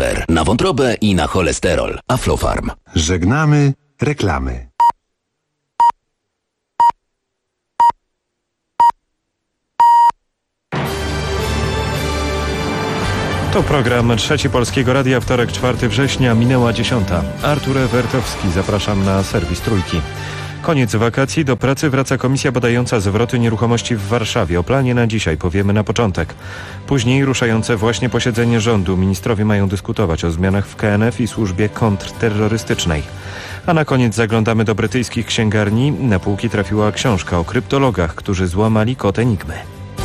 liver, na wątrobę i na cholesterol. Aflofarm. Żegnamy reklamy. To program Trzeci Polskiego Radia, wtorek 4 września, minęła 10. Artur Wertowski, zapraszam na serwis Trójki. Koniec wakacji, do pracy wraca komisja badająca zwroty nieruchomości w Warszawie. O planie na dzisiaj powiemy na początek. Później ruszające właśnie posiedzenie rządu. Ministrowie mają dyskutować o zmianach w KNF i służbie kontrterrorystycznej. A na koniec zaglądamy do brytyjskich księgarni. Na półki trafiła książka o kryptologach, którzy złamali kod Enigmy.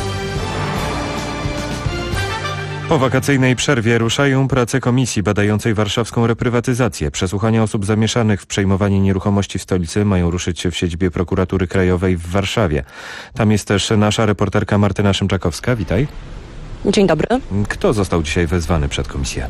Po wakacyjnej przerwie ruszają prace komisji badającej warszawską reprywatyzację. Przesłuchania osób zamieszanych w przejmowanie nieruchomości w stolicy mają ruszyć w siedzibie Prokuratury Krajowej w Warszawie. Tam jest też nasza reporterka Martyna Szymczakowska. Witaj. Dzień dobry. Kto został dzisiaj wezwany przed komisję?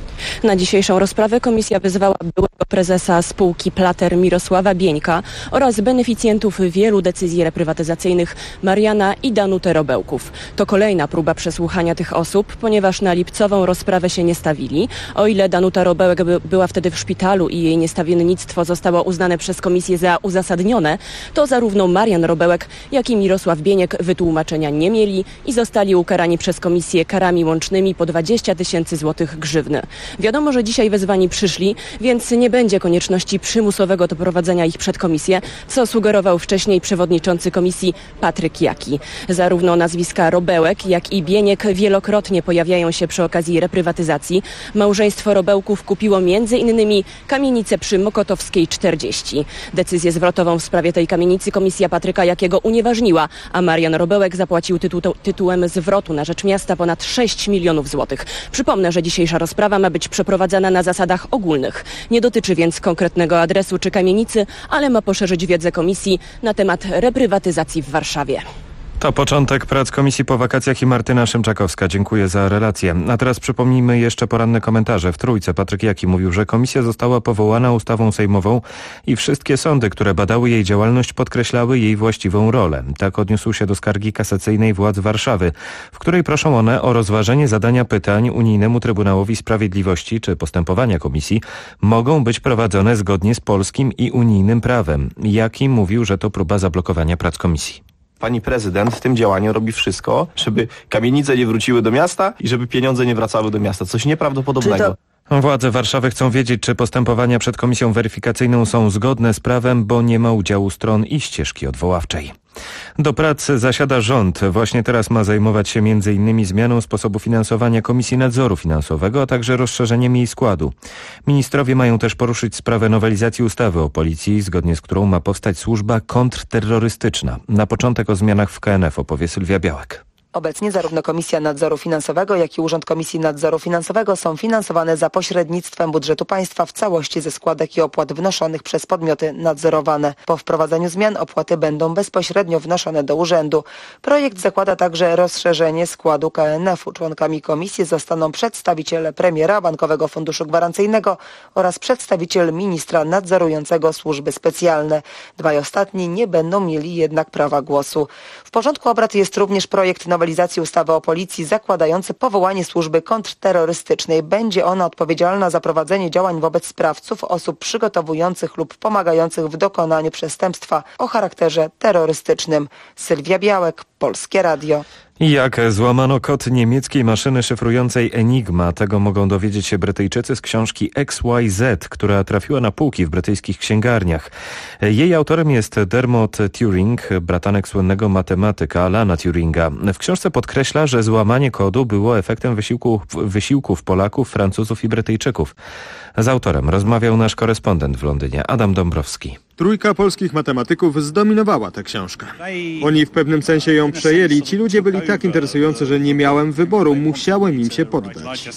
Na dzisiejszą rozprawę komisja wezwała byłego prezesa spółki Plater Mirosława Bieńka oraz beneficjentów wielu decyzji reprywatyzacyjnych Mariana i Danutę Robełków. To kolejna próba przesłuchania tych osób, ponieważ na lipcową rozprawę się nie stawili. O ile Danuta Robełek była wtedy w szpitalu i jej niestawiennictwo zostało uznane przez komisję za uzasadnione, to zarówno Marian Robełek, jak i Mirosław Bieniek wytłumaczenia nie mieli i zostali ukarani przez komisję karami łącznymi po 20 000 złotych grzywny. Wiadomo, że dzisiaj wezwani przyszli, więc nie będzie konieczności przymusowego doprowadzenia ich przed komisję, co sugerował wcześniej przewodniczący komisji Patryk Jaki. Zarówno nazwiska Robełek, jak i Bieniek wielokrotnie pojawiają się przy okazji reprywatyzacji. Małżeństwo Robełków kupiło m.in. kamienicę przy Mokotowskiej 40. Decyzję zwrotową w sprawie tej kamienicy komisja Patryka Jakiego unieważniła, a Marian Robełek zapłacił tytułem zwrotu na rzecz miasta ponad 6 milionów złotych. Przypomnę, że dzisiejsza rozprawa ma być przeprowadzana na zasadach ogólnych. Nie dotyczy więc konkretnego adresu czy kamienicy, ale ma poszerzyć wiedzę komisji na temat reprywatyzacji w Warszawie. To początek prac komisji po wakacjach i Martyna Szymczakowska. Dziękuję za relację. A teraz przypomnijmy jeszcze poranne komentarze. W Trójce Patryk Jaki mówił, że komisja została powołana ustawą sejmową i wszystkie sądy, które badały jej działalność, podkreślały jej właściwą rolę. Tak odniósł się do skargi kasacyjnej władz Warszawy, w której proszą one o rozważenie zadania pytań Unijnemu Trybunałowi Sprawiedliwości, czy postępowania komisji mogą być prowadzone zgodnie z polskim i unijnym prawem. Jaki mówił, że to próba zablokowania prac komisji. Pani prezydent w tym działaniu robi wszystko, żeby kamienice nie wróciły do miasta i żeby pieniądze nie wracały do miasta. Coś nieprawdopodobnego. Władze Warszawy chcą wiedzieć, czy postępowania przed komisją weryfikacyjną są zgodne z prawem, bo nie ma udziału stron i ścieżki odwoławczej. Do pracy zasiada rząd. Właśnie teraz ma zajmować się m.in. zmianą sposobu finansowania Komisji Nadzoru Finansowego, a także rozszerzeniem jej składu. Ministrowie mają też poruszyć sprawę nowelizacji ustawy o policji, zgodnie z którą ma powstać służba kontrterrorystyczna. Na początek o zmianach w KNF opowie Sylwia Białek. Obecnie zarówno Komisja Nadzoru Finansowego, jak i Urząd Komisji Nadzoru Finansowego są finansowane za pośrednictwem budżetu państwa w całości ze składek i opłat wnoszonych przez podmioty nadzorowane. Po wprowadzeniu zmian opłaty będą bezpośrednio wnoszone do urzędu. Projekt zakłada także rozszerzenie składu KNF-u. Członkami komisji zostaną przedstawiciele premiera, Bankowego Funduszu Gwarancyjnego oraz przedstawiciel ministra nadzorującego służby specjalne. Dwaj ostatni nie będą mieli jednak prawa głosu. W porządku obrad jest również projekt nowelizacji ustawy o policji zakładający powołanie służby kontrterrorystycznej. Będzie ona odpowiedzialna za prowadzenie działań wobec sprawców, osób przygotowujących lub pomagających w dokonaniu przestępstwa o charakterze terrorystycznym. Sylwia Białek, Polskie Radio. Jak złamano kod niemieckiej maszyny szyfrującej Enigma, tego mogą dowiedzieć się Brytyjczycy z książki XYZ, która trafiła na półki w brytyjskich księgarniach. Jej autorem jest Dermot Turing, bratanek słynnego matematyka Alana Turinga. W książce podkreśla, że złamanie kodu było efektem wysiłków Polaków, Francuzów i Brytyjczyków. Z autorem rozmawiał nasz korespondent w Londynie, Adam Dąbrowski. Trójka polskich matematyków zdominowała tę książkę. Oni w pewnym sensie ją przejęli. Ci ludzie byli tak interesujący, że nie miałem wyboru. Musiałem im się poddać.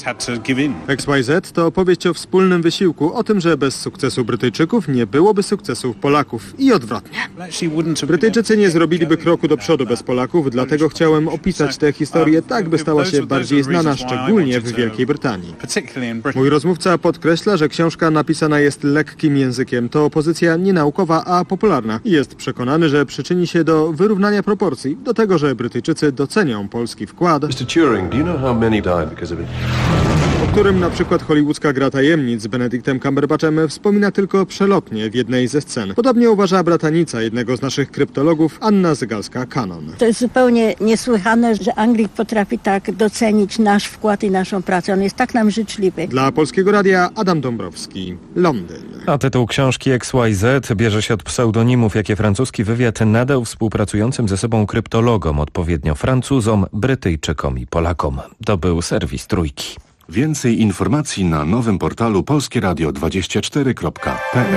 XYZ to opowieść o wspólnym wysiłku, o tym, że bez sukcesu Brytyjczyków nie byłoby sukcesów Polaków i odwrotnie. Brytyjczycy nie zrobiliby kroku do przodu bez Polaków, dlatego chciałem opisać tę historię tak, by stała się bardziej znana, szczególnie w Wielkiej Brytanii. Mój rozmówca podkreśla, że książka napisana jest lekkim językiem. To pozycja nie naukowa, a popularna. Jest przekonany, że przyczyni się do wyrównania proporcji, do tego, że Brytyjczycy docenią polski wkład. którym na przykład hollywoodzka gra tajemnic z Benedictem Cumberbatchem wspomina tylko przelotnie w jednej ze scen. Podobnie uważa bratanica jednego z naszych kryptologów, Anna Zygalska-Kanon. To jest zupełnie niesłychane, że Anglik potrafi tak docenić nasz wkład i naszą pracę. On jest tak nam życzliwy. Dla Polskiego Radia Adam Dąbrowski, Londyn. A tytuł książki XYZ bierze się od pseudonimów, jakie francuski wywiad nadał współpracującym ze sobą kryptologom, odpowiednio Francuzom, Brytyjczykom i Polakom. To był serwis Trójki. Więcej informacji na nowym portalu polskieradio24.pl.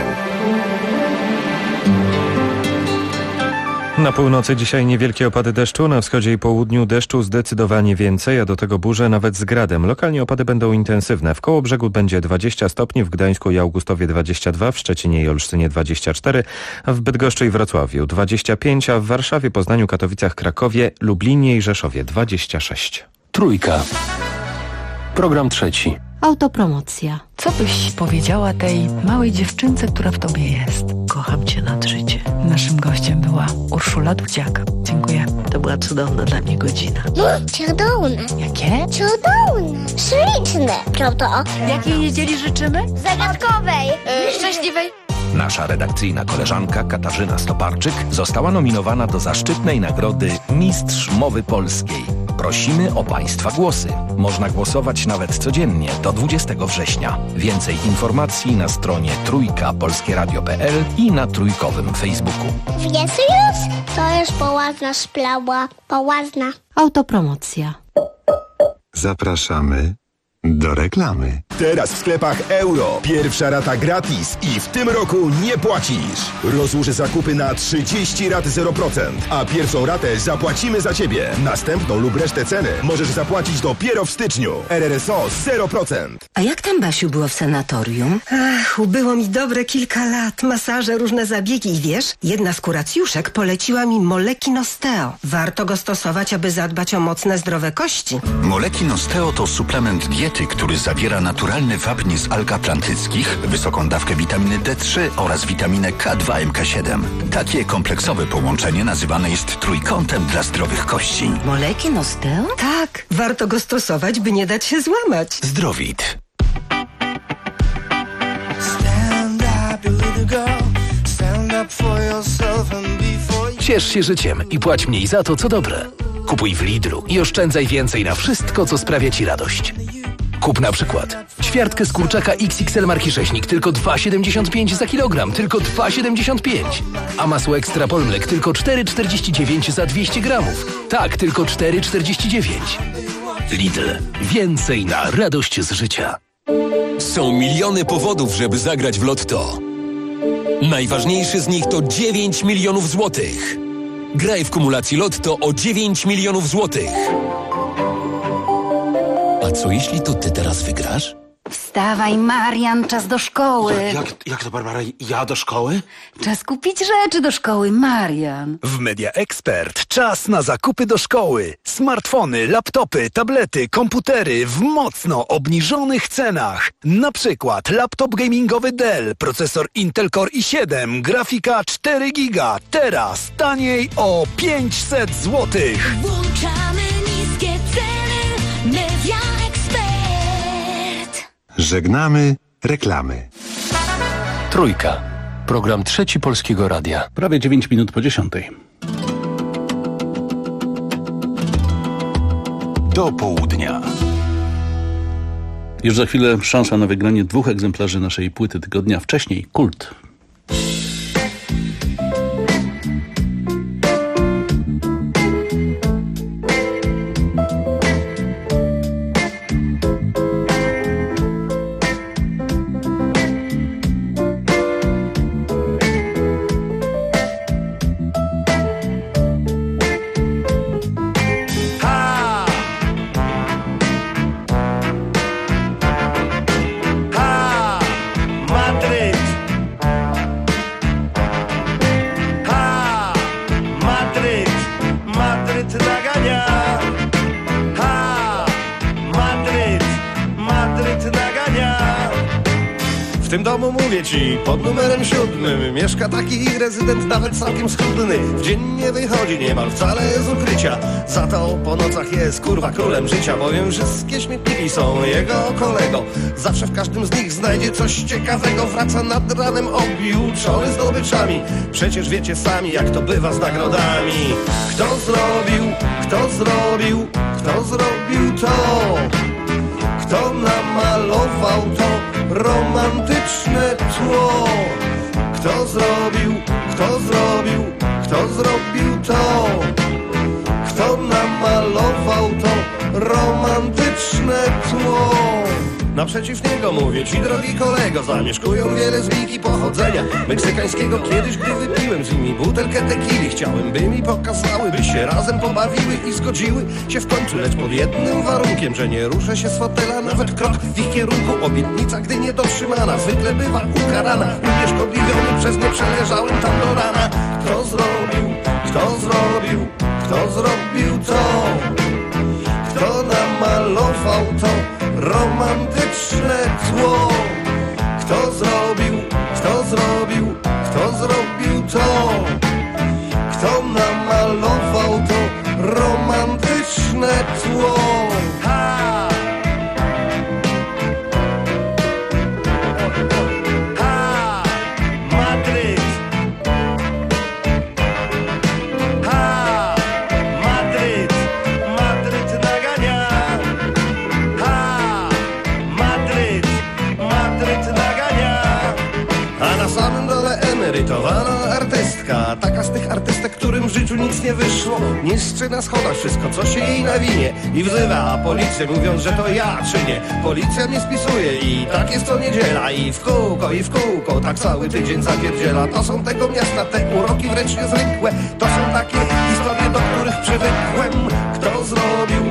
Na północy dzisiaj niewielkie opady deszczu, na wschodzie i południu deszczu zdecydowanie więcej, a do tego burze nawet z gradem. Lokalnie opady będą intensywne. W Kołobrzegu będzie 20 stopni, w Gdańsku i Augustowie 22, w Szczecinie i Olsztynie 24, a w Bydgoszczy i Wrocławiu 25, a w Warszawie, Poznaniu, Katowicach, Krakowie, Lublinie i Rzeszowie 26. Trójka. Program trzeci. Autopromocja. Co byś powiedziała tej małej dziewczynce, która w tobie jest? Kocham cię nad życie. Naszym gościem była Urszula Dudziak. Dziękuję. To była cudowna dla mnie godzina. Cudowne. Jakie? Cudowne. Śliczne. Prawda? Jakiej niedzieli życzymy? Zagadkowej. Szczęśliwej. Nasza redakcyjna koleżanka Katarzyna Stoparczyk została nominowana do zaszczytnej nagrody Mistrz Mowy Polskiej. Prosimy o Państwa głosy. Można głosować nawet codziennie do 20 września. Więcej informacji na stronie trójkapolskieradio.pl i na trójkowym Facebooku. Wiesz już? To już poważna sprawa. Poważna. Autopromocja. Zapraszamy do reklamy. Teraz w sklepach Euro. Pierwsza rata gratis i w tym roku nie płacisz. Rozłóż zakupy na 30 rat 0%, a pierwszą ratę zapłacimy za Ciebie. Następną lub resztę ceny możesz zapłacić dopiero w styczniu. RRSO 0%. A jak tam, Basiu, było w sanatorium? Ach, ubyło mi dobre kilka lat. Masaże, różne zabiegi i wiesz, jedna z kuracjuszek poleciła mi Molekin Osteo. Warto go stosować, aby zadbać o mocne, zdrowe kości. Molekin Osteo to suplement diety, który zawiera naturalny wapń z alg atlantyckich, wysoką dawkę witaminy D3 oraz witaminę K2 MK7. Takie kompleksowe połączenie nazywane jest trójkątem dla zdrowych kości. Molekin Osteo? Tak, warto go stosować, by nie dać się złamać. Zdrowit. Ciesz się życiem i płać mniej za to, co dobre. Kupuj w Lidlu i oszczędzaj więcej na wszystko, co sprawia Ci radość. Kup na przykład ćwiartkę z kurczaka XXL marki Sześnik tylko 2,75 za kilogram, tylko 2,75. A masło Ekstra Polmlek tylko 4,49 za 200 gramów. Tak, tylko 4,49. Lidl. Więcej na radość z życia. Są miliony powodów, żeby zagrać w Lotto. Najważniejszy z nich to 9 milionów złotych. Graj w kumulacji Lotto o 9 milionów złotych. A co jeśli to ty teraz wygrasz? Wstawaj, Marian, czas do szkoły. Jak to, Barbara? Ja do szkoły? Czas kupić rzeczy do szkoły, Marian. W Media Expert czas na zakupy do szkoły. Smartfony, laptopy, tablety, komputery w mocno obniżonych cenach. Na przykład laptop gamingowy Dell, procesor Intel Core i7, grafika 4 GB. Teraz taniej o 500 zł. Włączamy niskie ceny. Media Expert. Żegnamy reklamy. Trójka. Program trzeci Polskiego Radia. Prawie 9 minut po 10. Do południa. Już za chwilę szansa na wygranie 2 egzemplarzy naszej płyty tygodnia. Wcześniej Kult. tym domu, mówię ci, pod numerem 7 mieszka taki rezydent nawet całkiem schudny. W dzień nie wychodzi niemal wcale z ukrycia, za to po nocach jest kurwa królem życia, bowiem wszystkie śmietniki są jego kolego. Zawsze w każdym z nich znajdzie coś ciekawego, wraca nad ranem objuczony zdobyczami. Przecież wiecie sami, jak to bywa z nagrodami. Kto zrobił to? Kto namalował to romantyczne tło? Kto zrobił to? Kto namalował to romantyczne tło? Naprzeciw niego mówię ci, drogi kolego, zamieszkują wiele z wiki pochodzenia meksykańskiego. Kiedyś, gdy wypiłem z nimi butelkę tequili, chciałem, by mi pokazały, by się razem pobawiły i zgodziły się w końcu, lecz pod jednym warunkiem, że nie ruszę się z fotela nawet krok w ich kierunku. Obietnica, gdy nie dotrzymana, zwykle bywa ukarana. Unieszkodliwiony przez nie przeleżałem tam do rana. Kto zrobił to? Kto namalował to romantyczne tło? Kto zrobił to? Kto namalował to romantyczne tło? Ha! Ha! Madryt! Ha! Madryt! Madryt nagania! Ha! Madryt! Madryt nagania! A na samym dole emerytowana artystka, taka z tych artystek, którym w życiu nic nie wyszło, niszczy na schodach wszystko, co się jej nawinie i wzywa policję, mówiąc, że to ja czynię. Policja mnie spisuje i tak jest co niedziela, i w kółko, tak cały tydzień zapierdziela. To są tego miasta te uroki wręcz niezwykłe, to są takie historie, do których przywykłem. Kto zrobił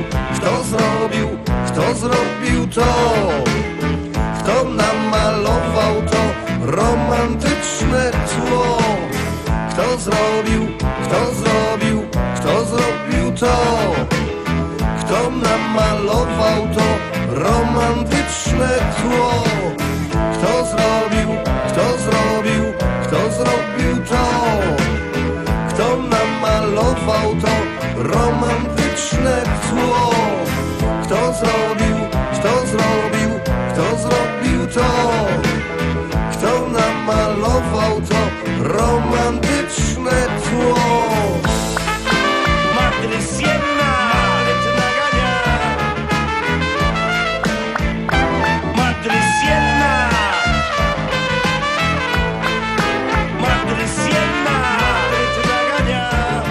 to? Kto namalował to romantyczne tło? Kto zrobił to? Kto namalował to romantyczne tło? Kto zrobił to? Kto namalował to romantyczne tło? Kto zrobił to? Kto namalował to romantyczne tło? Madrysienna! Madryt nagania! Madrysienna! Madrysienna! Madryt nagania!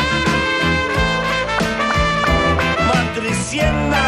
Madrysienna!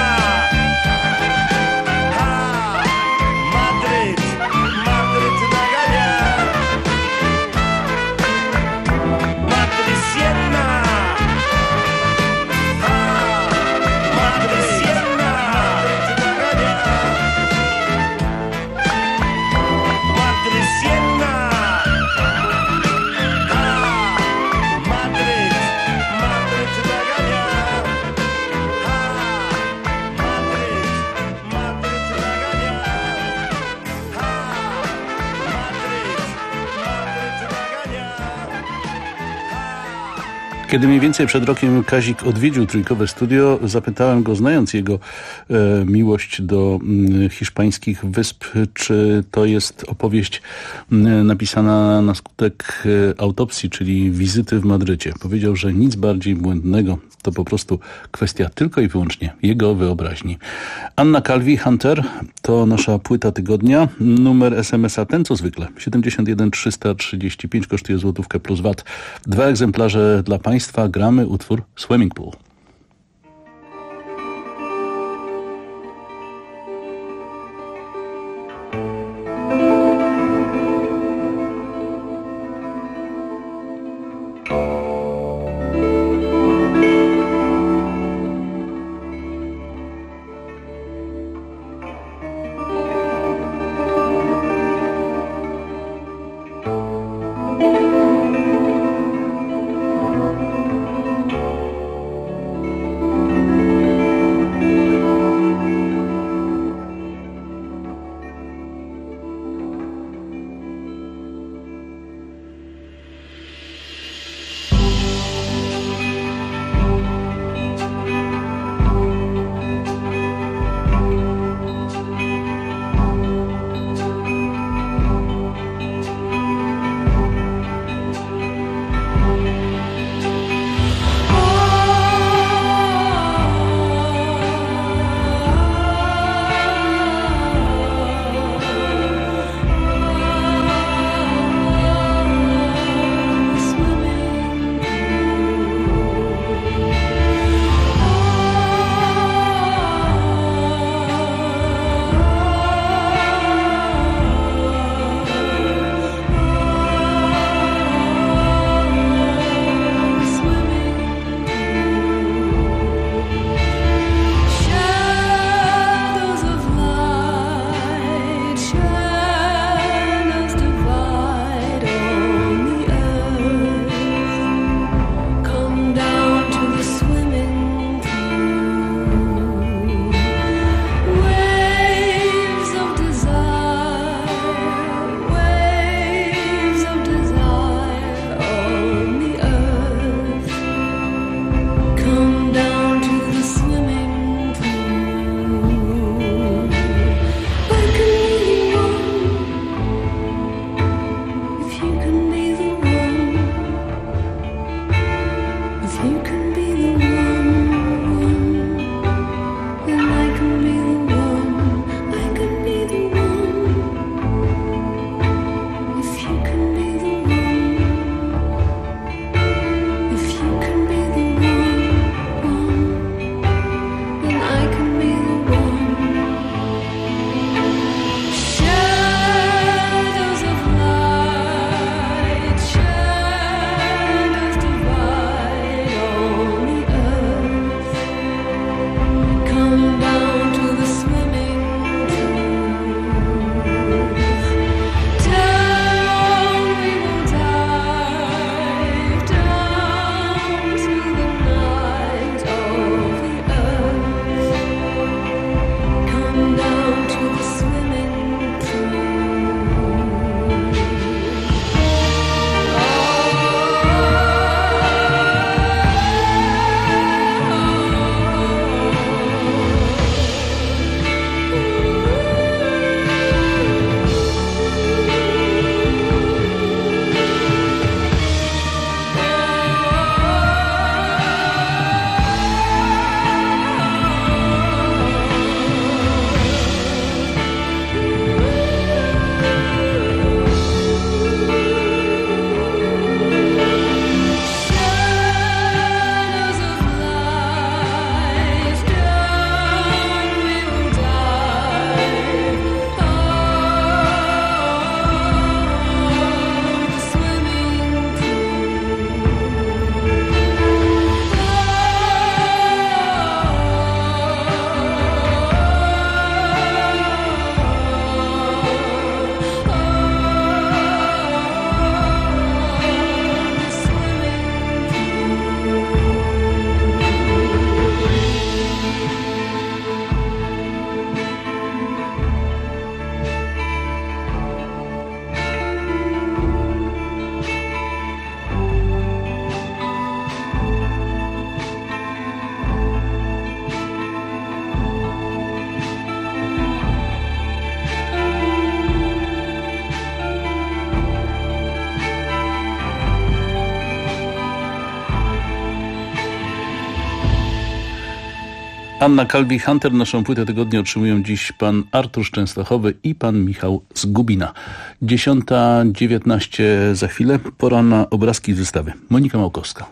Kiedy mniej więcej przed rokiem Kazik odwiedził Trójkowe Studio, zapytałem go, znając jego miłość do hiszpańskich wysp, czy to jest opowieść napisana na skutek autopsji, czyli wizyty w Madrycie. Powiedział, że nic bardziej błędnego, to po prostu kwestia tylko i wyłącznie jego wyobraźni. Anna Calvi, Hunter, to nasza płyta tygodnia. Numer SMS-a ten co zwykle 71 335, kosztuje złotówkę plus VAT. 2 egzemplarze dla Państwa. Gramy utwór Swimming Pool. Anna Kalbi-Hunter. Naszą płytę tygodnia otrzymują dziś pan Artur z Częstochowy i pan Michał z Gubina. 10:19 za chwilę. Pora na obrazki z wystawy. Monika Małkowska.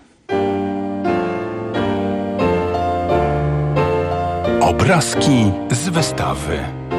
Obrazki z wystawy.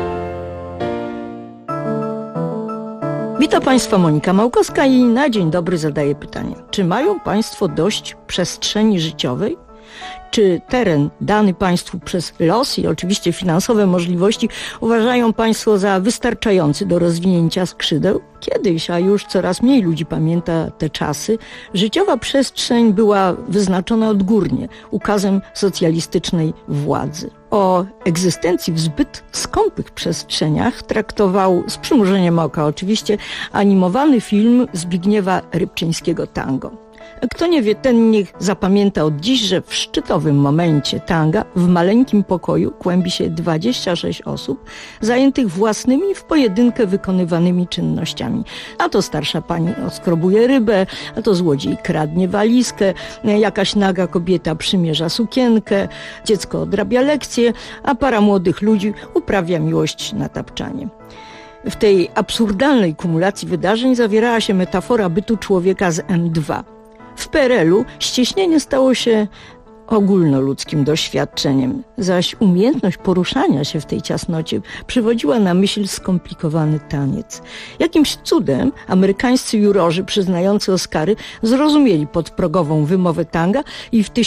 Witam Państwa, Monika Małkowska i na dzień dobry zadaję pytanie. Czy mają Państwo dość przestrzeni życiowej? Czy teren dany Państwu przez los i oczywiście finansowe możliwości uważają Państwo za wystarczający do rozwinięcia skrzydeł? Kiedyś, a już coraz mniej ludzi pamięta te czasy, życiowa przestrzeń była wyznaczona odgórnie, ukazem socjalistycznej władzy. O egzystencji w zbyt skąpych przestrzeniach traktował z przymrużeniem oka oczywiście animowany film Zbigniewa Rybczyńskiego Tango. Kto nie wie, ten niech zapamięta od dziś, że w szczytowym momencie tanga w maleńkim pokoju kłębi się 26 osób zajętych własnymi w pojedynkę wykonywanymi czynnościami. A to starsza pani oskrobuje rybę, a to złodziej kradnie walizkę, jakaś naga kobieta przymierza sukienkę, dziecko odrabia lekcje, a para młodych ludzi uprawia miłość na tapczanie. W tej absurdalnej kumulacji wydarzeń zawierała się metafora bytu człowieka z M2. W PRL-u ścieśnienie stało się ogólnoludzkim doświadczeniem, zaś umiejętność poruszania się w tej ciasnocie przywodziła na myśl skomplikowany taniec. Jakimś cudem amerykańscy jurorzy przyznający Oscary zrozumieli podprogową wymowę tanga i w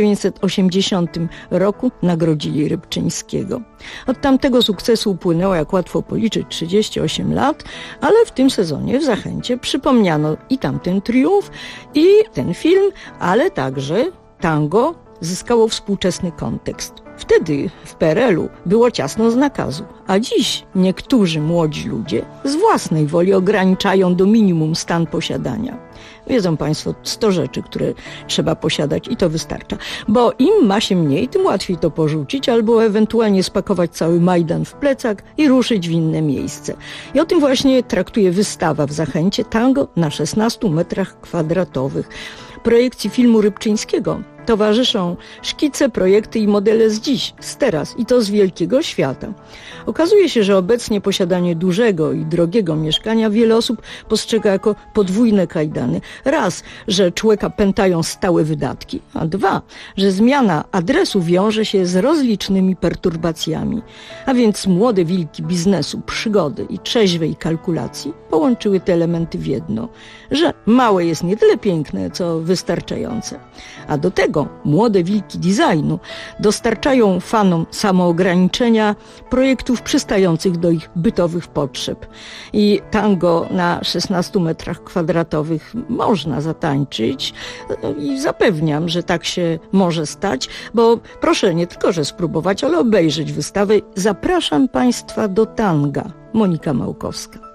1980 roku nagrodzili Rybczyńskiego. Od tamtego sukcesu upłynęło, jak łatwo policzyć, 38 lat, ale w tym sezonie w Zachęcie przypomniano i tamten triumf, i ten film, ale także tango zyskało współczesny kontekst. Wtedy w PRL-u było ciasno z nakazu, a dziś niektórzy młodzi ludzie z własnej woli ograniczają do minimum stan posiadania. Wiedzą Państwo, 100 rzeczy, które trzeba posiadać i to wystarcza. Bo im ma się mniej, tym łatwiej to porzucić albo ewentualnie spakować cały Majdan w plecak i ruszyć w inne miejsce. I o tym właśnie traktuje wystawa w Zachęcie Tango na 16 metrach kwadratowych. Projekcji filmu Rybczyńskiego towarzyszą szkice, projekty i modele z dziś, z teraz i to z wielkiego świata. Okazuje się, że obecnie posiadanie dużego i drogiego mieszkania wiele osób postrzega jako podwójne kajdany. Raz, że człowieka pętają stałe wydatki, a dwa, że zmiana adresu wiąże się z rozlicznymi perturbacjami. A więc młode wilki biznesu, przygody i trzeźwej kalkulacji połączyły te elementy w jedno, że małe jest nie tyle piękne, co wystarczające. A do tego młode wilki designu dostarczają fanom samoograniczenia projektów przystających do ich bytowych potrzeb. I tango na 16 metrach kwadratowych można zatańczyć i zapewniam, że tak się może stać, bo proszę nie tylko, że spróbować, ale obejrzeć wystawę. Zapraszam Państwa do tanga. Monika Małkowska.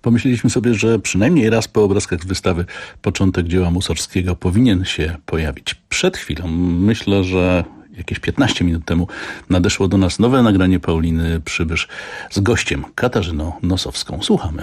Pomyśleliśmy sobie, że przynajmniej raz po obrazkach z wystawy początek dzieła Mussorgskiego powinien się pojawić. Przed chwilą, myślę, że jakieś 15 minut temu, nadeszło do nas nowe nagranie Pauliny Przybysz z gościem Katarzyną Nosowską. Słuchamy.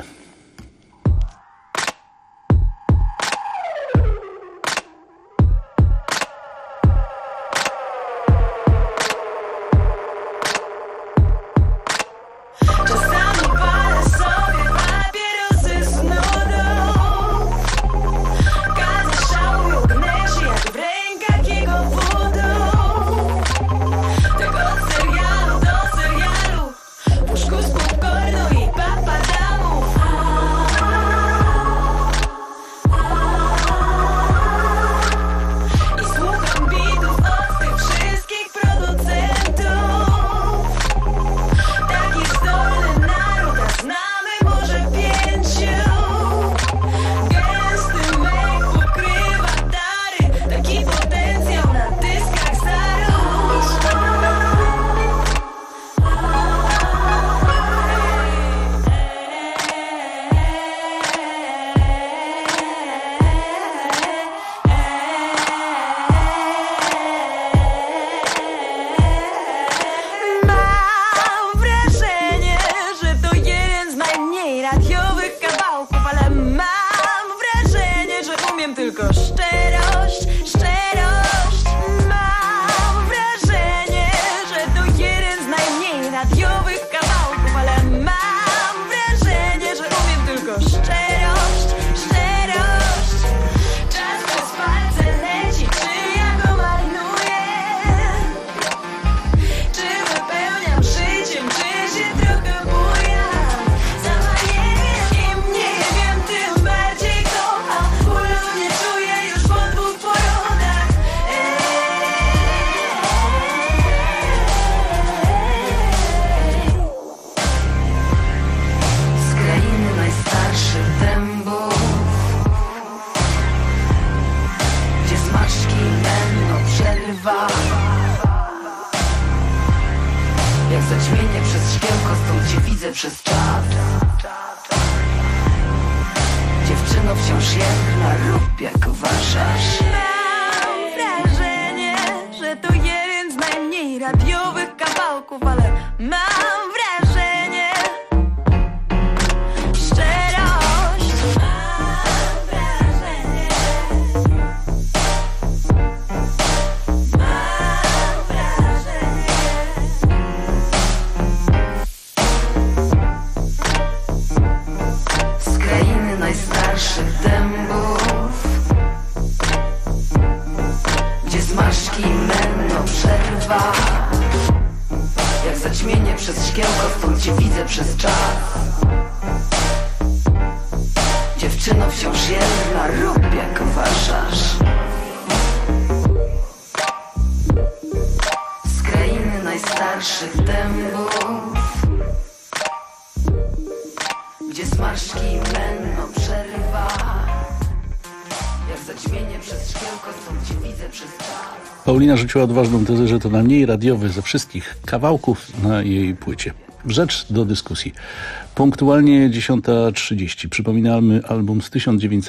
Paulina rzuciła odważną tezę, że to najmniej radiowy ze wszystkich kawałków na jej płycie. Rzecz do dyskusji. Punktualnie 10:30 przypominamy album z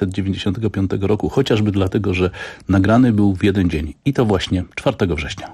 1995 roku, chociażby dlatego, że nagrany był w jeden dzień. I to właśnie 4 września.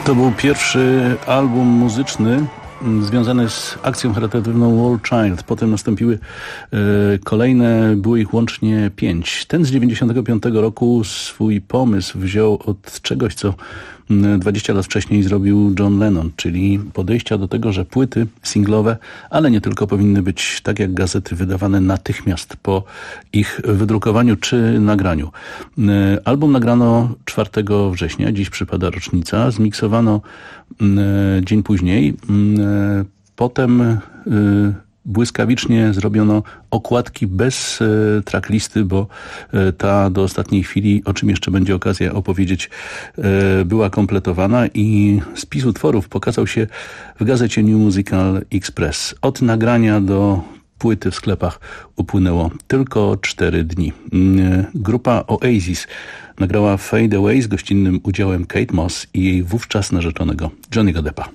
To był pierwszy album muzyczny związany z akcją charytatywną World Child. Potem nastąpiły kolejne, było ich łącznie 5. Ten z 95 roku swój pomysł wziął od czegoś, co 20 lat wcześniej zrobił John Lennon, czyli podejścia do tego, że płyty singlowe, ale nie tylko, powinny być tak jak gazety wydawane natychmiast po ich wydrukowaniu czy nagraniu. Album nagrano 4 września, dziś przypada rocznica, zmiksowano dzień później. Potem błyskawicznie zrobiono okładki bez tracklisty, bo ta do ostatniej chwili, o czym jeszcze będzie okazja opowiedzieć, była kompletowana i spis utworów pokazał się w gazecie New Musical Express. Od nagrania do płyty w sklepach upłynęło tylko 4 dni. Grupa Oasis nagrała Fade Away z gościnnym udziałem Kate Moss i jej wówczas narzeczonego Johnny'ego Deppa.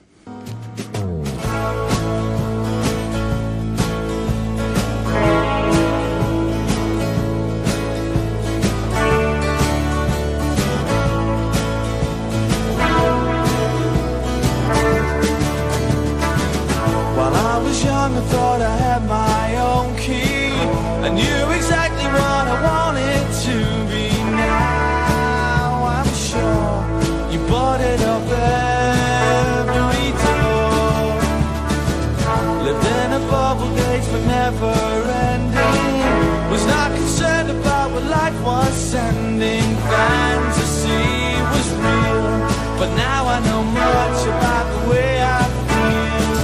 I thought I had my own key. I knew exactly what I wanted to be. Now I'm sure you bought it up every door. Lived in a bubble gauge but never ending. Was not concerned about what life was sending. Fantasy was real, but now I know much about the way I feel.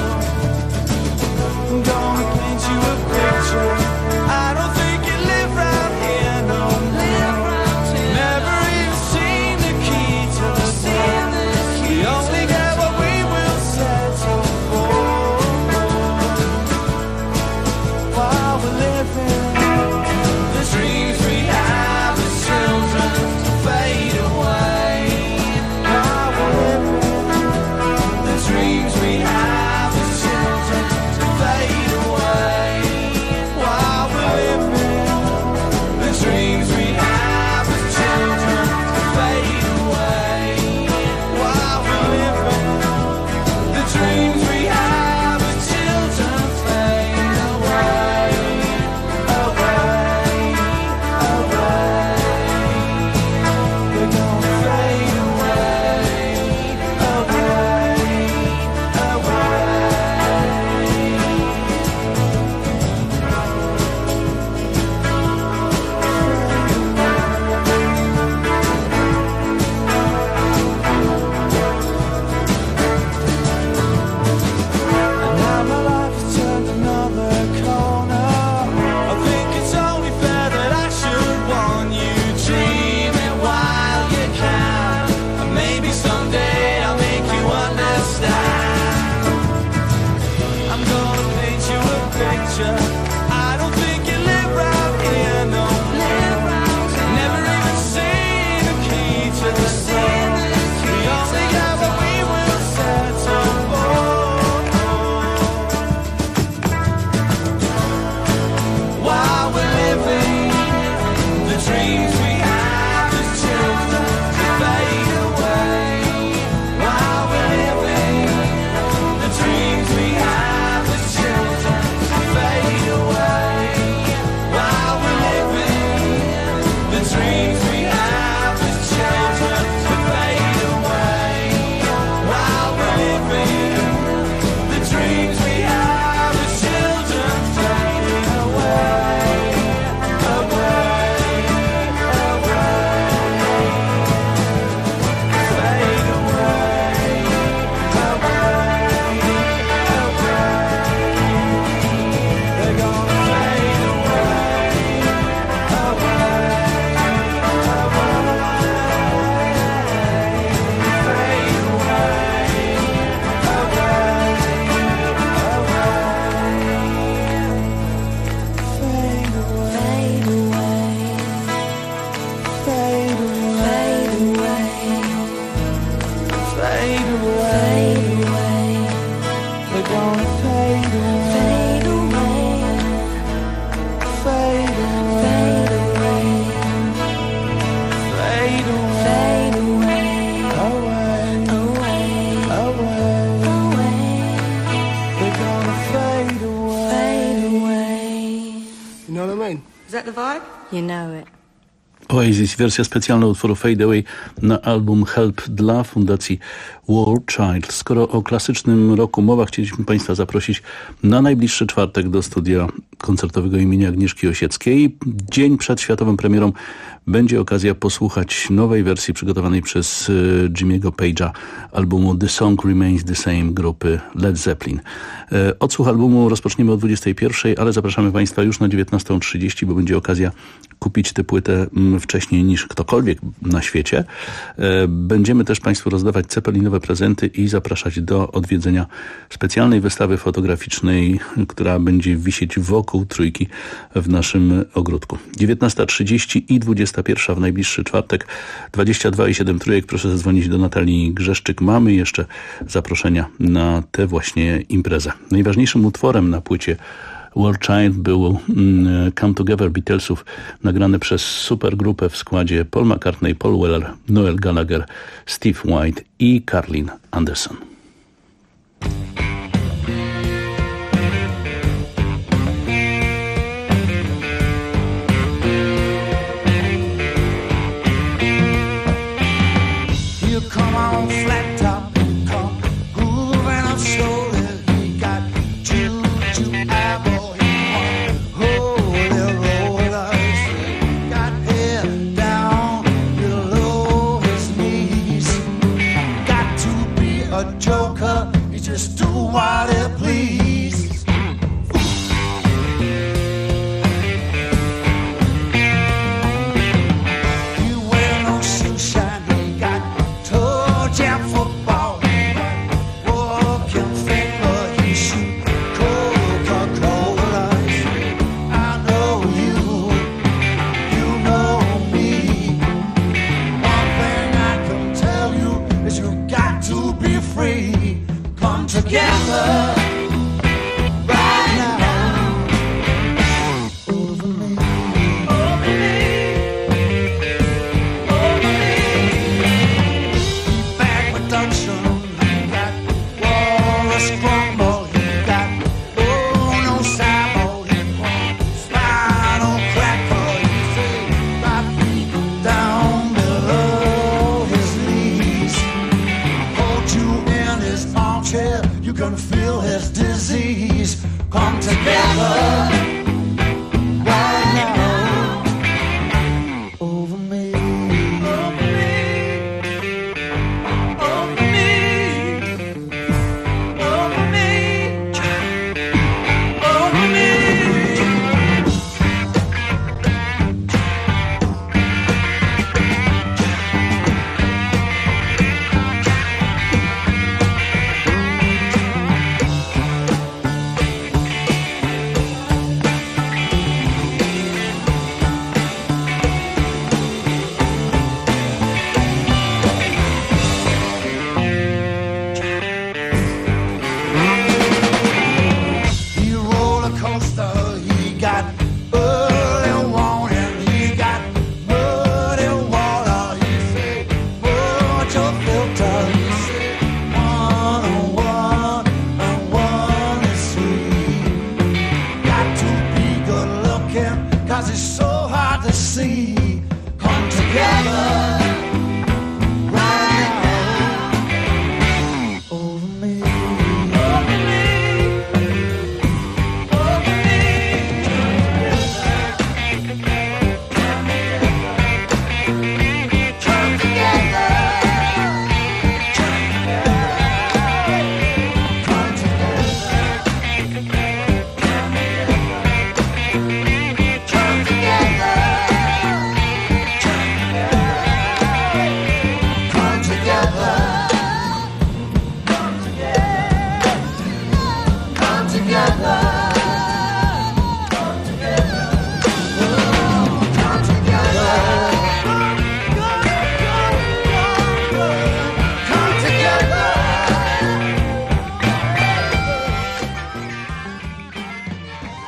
Gonna paint you a picture. I don't think you live round here, no. Never even seen the key to the door. We only get what we will settle for. While we're living, the dreams we have as children fade away. While we're living. heart, you know it. Oasis, wersja specjalna utworu Fade Away na album Help dla Fundacji War Child. Skoro o klasycznym roku mowa, chcieliśmy Państwa zaprosić na najbliższy czwartek do studia koncertowego imienia Agnieszki Osieckiej. Dzień przed światową premierą będzie okazja posłuchać nowej wersji przygotowanej przez Jimmy'ego Page'a albumu The Song Remains the Same grupy Led Zeppelin. Odsłuch albumu rozpoczniemy o 21:00, ale zapraszamy Państwa już na 19:30, bo będzie okazja kupić tę płytę wcześniej niż ktokolwiek na świecie. Będziemy też Państwu rozdawać cepelinowe prezenty i zapraszać do odwiedzenia specjalnej wystawy fotograficznej, która będzie wisieć wokół trójki w naszym ogródku. 19:30 i 21:00 w najbliższy czwartek, 22 i 7 trójek. Proszę zadzwonić do Natalii Grzeszczyk. Mamy jeszcze zaproszenia na tę właśnie imprezę. Najważniejszym utworem na płycie War Child był Come Together Beatlesów, nagrany przez supergrupę w składzie Paul McCartney, Paul Weller, Noel Gallagher, Steve White i Carlin Anderson.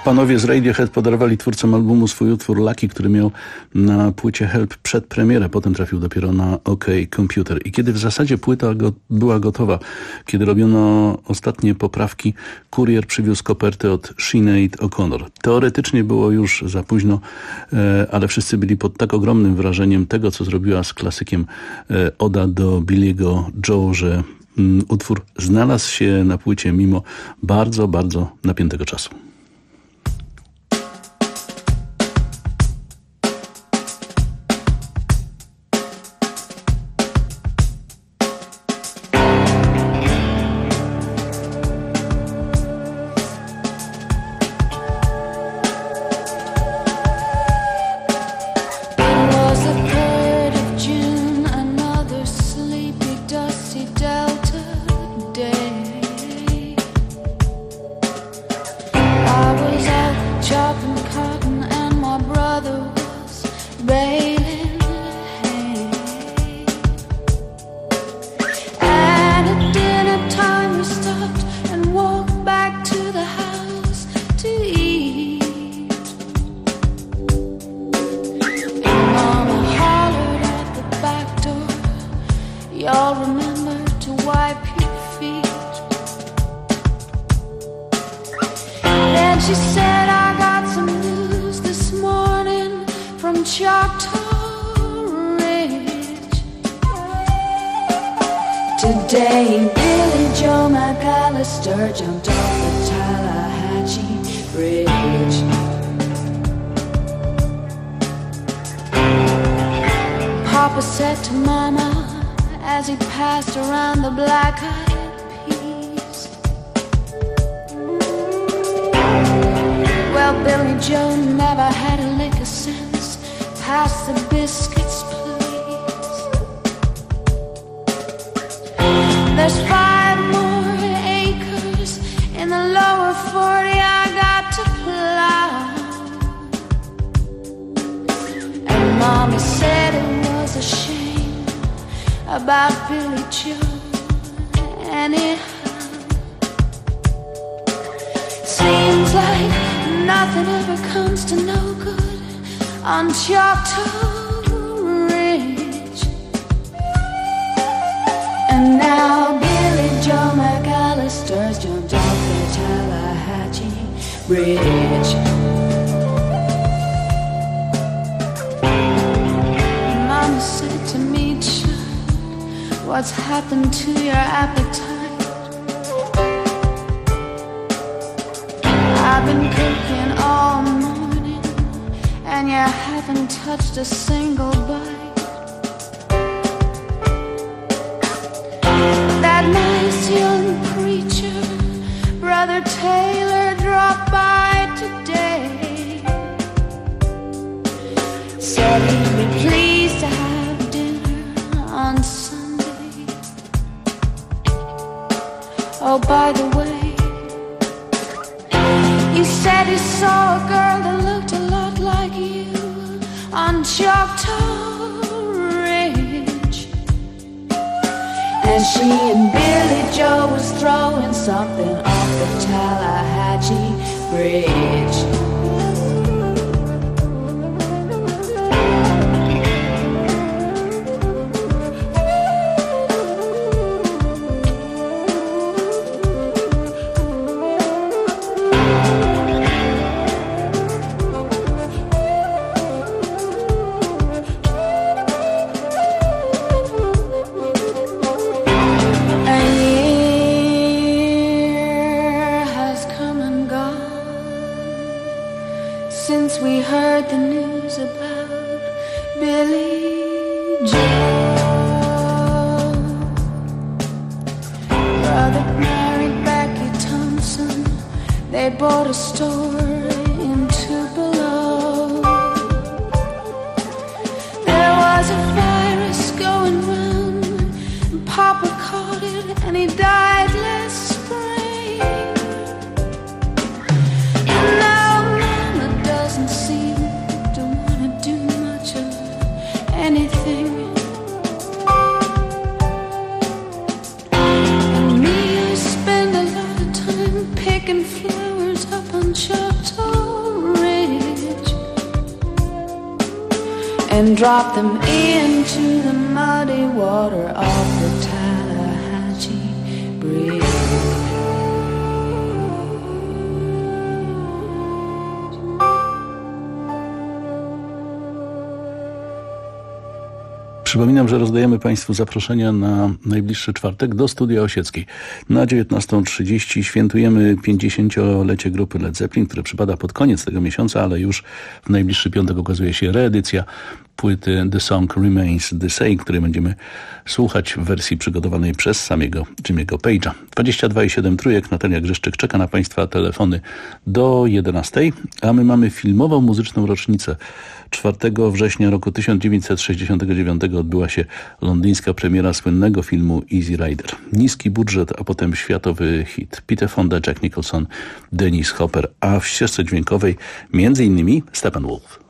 Panowie z Radiohead podarowali twórcom albumu swój utwór Lucky, który miał na płycie Help przedpremierę, potem trafił dopiero na OK Computer. I kiedy w zasadzie płyta była gotowa, kiedy robiono ostatnie poprawki, kurier przywiózł kopertę od Sinead O'Connor. Teoretycznie było już za późno, ale wszyscy byli pod tak ogromnym wrażeniem tego, co zrobiła z klasykiem Oda do Billiego Joe, że utwór znalazł się na płycie mimo bardzo, bardzo napiętego czasu. Today, Billy Joe McAllister jumped off the Tallahatchie Bridge. Papa said to Mama as he passed around the black-eyed peas, well, Billy Joe never had a lick of sense. Pass the biscuits, there's 5 more acres in the lower 40 I got to plow. And Mama said it was a shame about Billy Joe anyhow. Seems like nothing ever comes to no good on Choctaw Ridge. And now Billy Joe McAllister's jumped off the Tallahatchie Bridge. Mama said to me, child, what's happened to your appetite? I've been cooking all morning and you haven't touched a single bite. That nice young preacher, Brother Taylor, dropped by today. Said he'd be pleased to have dinner on Sunday. Oh, by the way, he said he saw a girl that looked a lot like you on Choctaw Ridge. And she and Billy Joe was throwing something off the Tallahatchie Bridge. They bought a store in Tupelo. There was a virus going round, and Papa caught it and he died last spring. And now Mama doesn't seem to want to do much of anything. And me, I spend a lot of time picking flowers up on Choctaw and drop them into the muddy water of the Tallahatchie Bridge. Przypominam, że rozdajemy Państwu zaproszenia na najbliższy czwartek do Studia Osieckiej. Na 19:30 świętujemy 50-lecie grupy Led Zeppelin, które przypada pod koniec tego miesiąca, ale już w najbliższy piątek okazuje się reedycja płyty The Song Remains the Same, której będziemy słuchać w wersji przygotowanej przez samego Jimmy'ego Page'a. 22,7 trójek. Natalia Grzeszczyk czeka na Państwa telefony do 11, a my mamy filmową muzyczną rocznicę. 4 września roku 1969 odbyła się londyńska premiera słynnego filmu Easy Rider. Niski budżet, a potem światowy hit. Peter Fonda, Jack Nicholson, Dennis Hopper, a w ścieżce dźwiękowej m.in. Steppenwolf.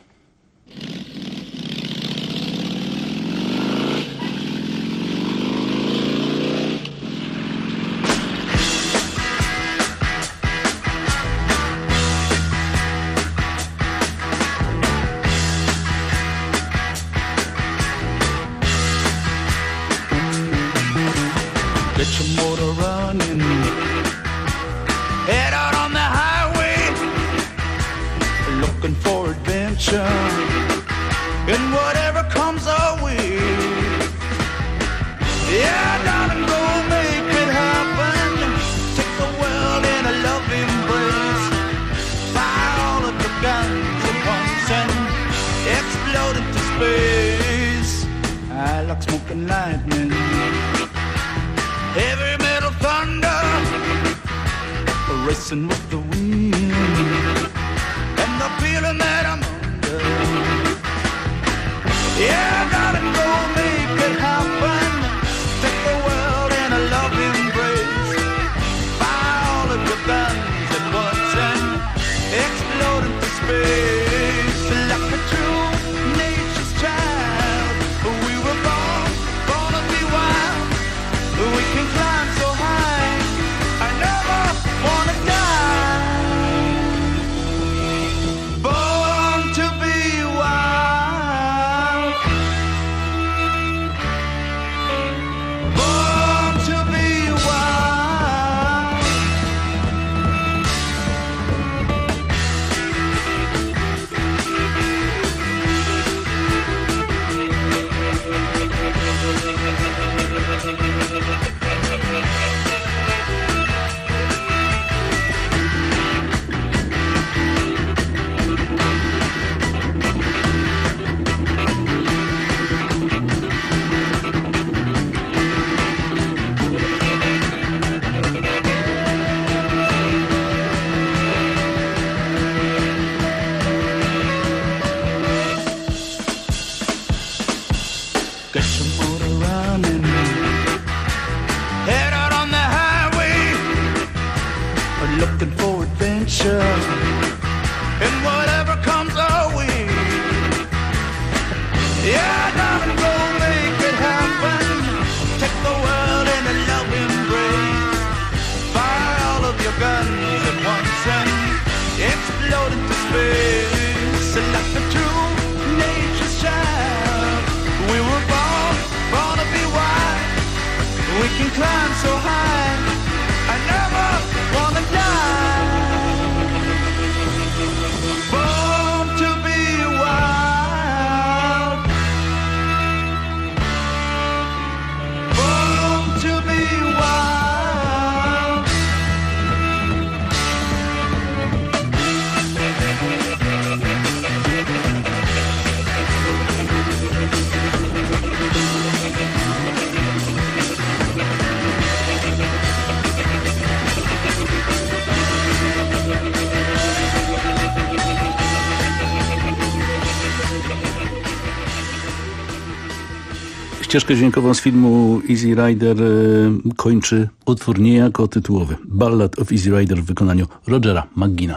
Get your motor running, head out on the highway, looking for adventure, and whatever comes our way. Yeah, darling, go make it happen. Take the world in a loving embrace. Fire all of the guns at once and explode into space. I like smoking lightning, heavy metal thunder, racing with the wind, and the feeling that I'm under. Yeah, darling, go make it happen. Take the world in a loving embrace. Fire all of your guns at once and explode into space. Like a true nature's child, we were born to be wild. We can climb so high, I never wanna die. Born to be wild. Born to be wild. Get your motor running, head out on the highway, looking for adventure, and whatever comes our way. Yeah, darling, go make it happen. Take the world in a loving embrace. Fire all of your guns at once and explode into space. Like the true nature's child, we were born to be wild. We can climb so high, I never wanna die. Born to be wild. Born to be wild. Ścieżkę dźwiękową z filmu Easy Rider kończy utwór niejako tytułowy Ballad of Easy Rider w wykonaniu Rogera McGuinna.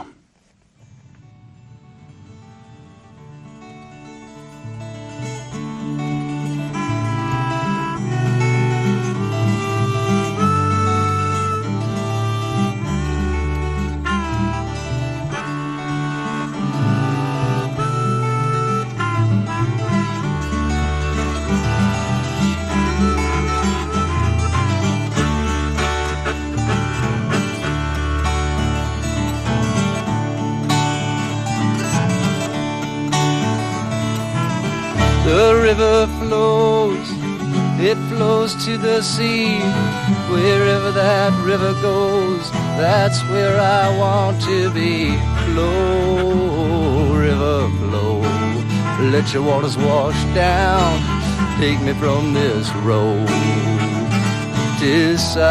The river flows, it flows to the sea. Wherever that river goes, that's where I want to be. Flow, river, flow, let your waters wash down. Take me from this road to some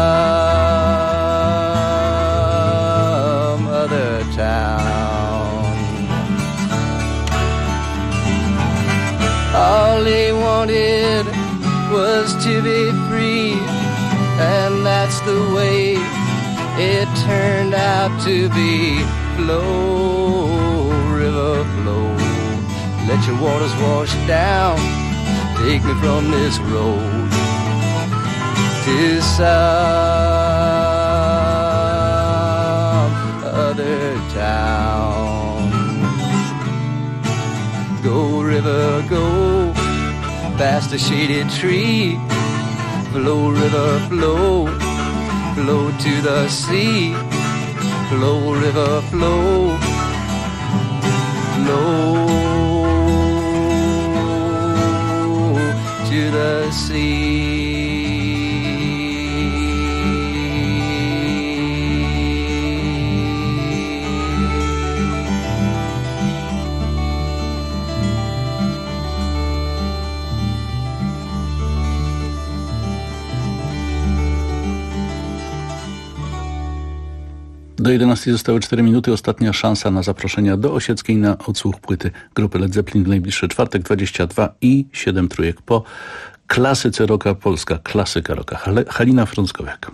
other town. All he wanted was to be free, and that's the way it turned out to be. Flow, river, flow, let your waters wash down. Take me from this road to some other town. Go, river, go, past the shaded tree. Flow, river, flow, flow to the sea. Flow, river, flow, flow to the sea. Do 11 zostały 4 minuty. Ostatnia szansa na zaproszenia do Osieckiej na odsłuch płyty grupy Led Zeppelin w najbliższy czwartek, 22 i 7 trójek po klasyce rocka, polska klasyka rocka. Halina Frąckowiak.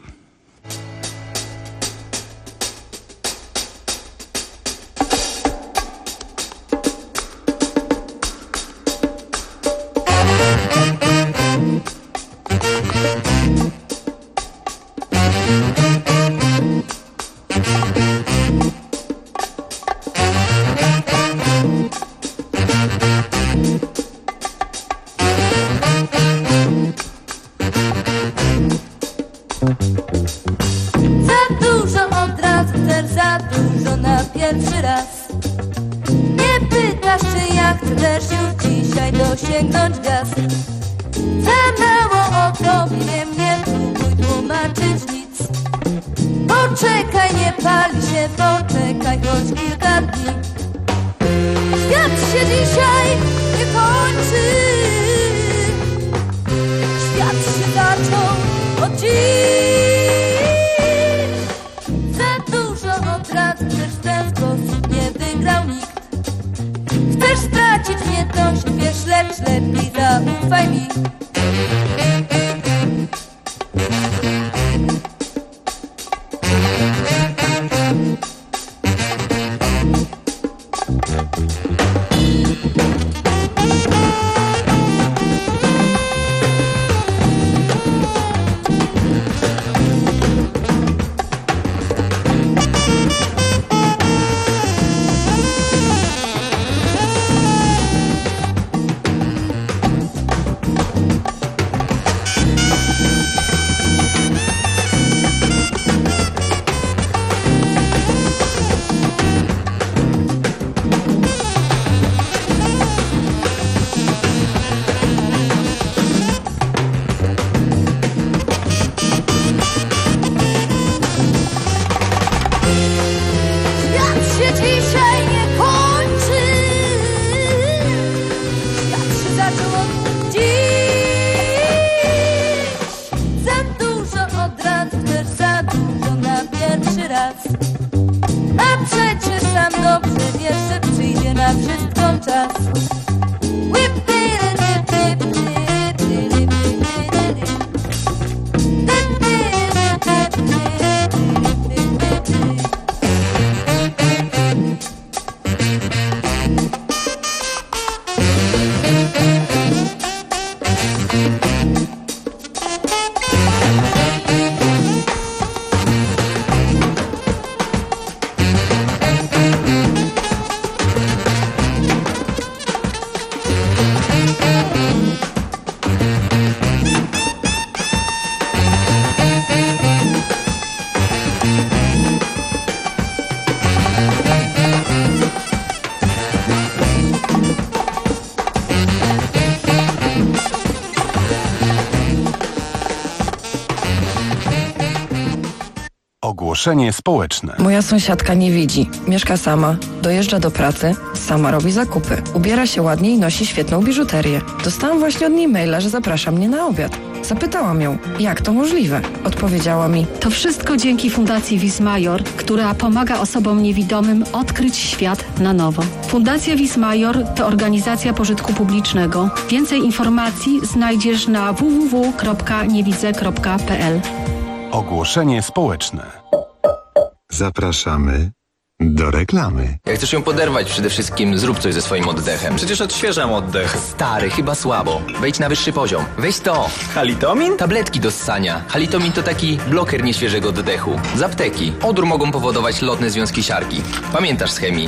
Ogłoszenie społeczne. Moja sąsiadka nie widzi. Mieszka sama, dojeżdża do pracy, sama robi zakupy. Ubiera się ładnie i nosi świetną biżuterię. Dostałam właśnie od niej maila, że zaprasza mnie na obiad. Zapytałam ją, jak to możliwe? Odpowiedziała mi: to wszystko dzięki Fundacji Wismajor, która pomaga osobom niewidomym odkryć świat na nowo. Fundacja Wismajor to organizacja pożytku publicznego. Więcej informacji znajdziesz na www.niewidzę.pl. Ogłoszenie społeczne. Zapraszamy do reklamy. Jak chcesz ją poderwać, przede wszystkim zrób coś ze swoim oddechem. Przecież odświeżam oddech. Stary, chyba słabo. Wejdź na wyższy poziom. Weź to. Halitomin? Tabletki do ssania. Halitomin to taki bloker nieświeżego oddechu. Z apteki. Odór mogą powodować lotne związki siarki. Pamiętasz z chemii.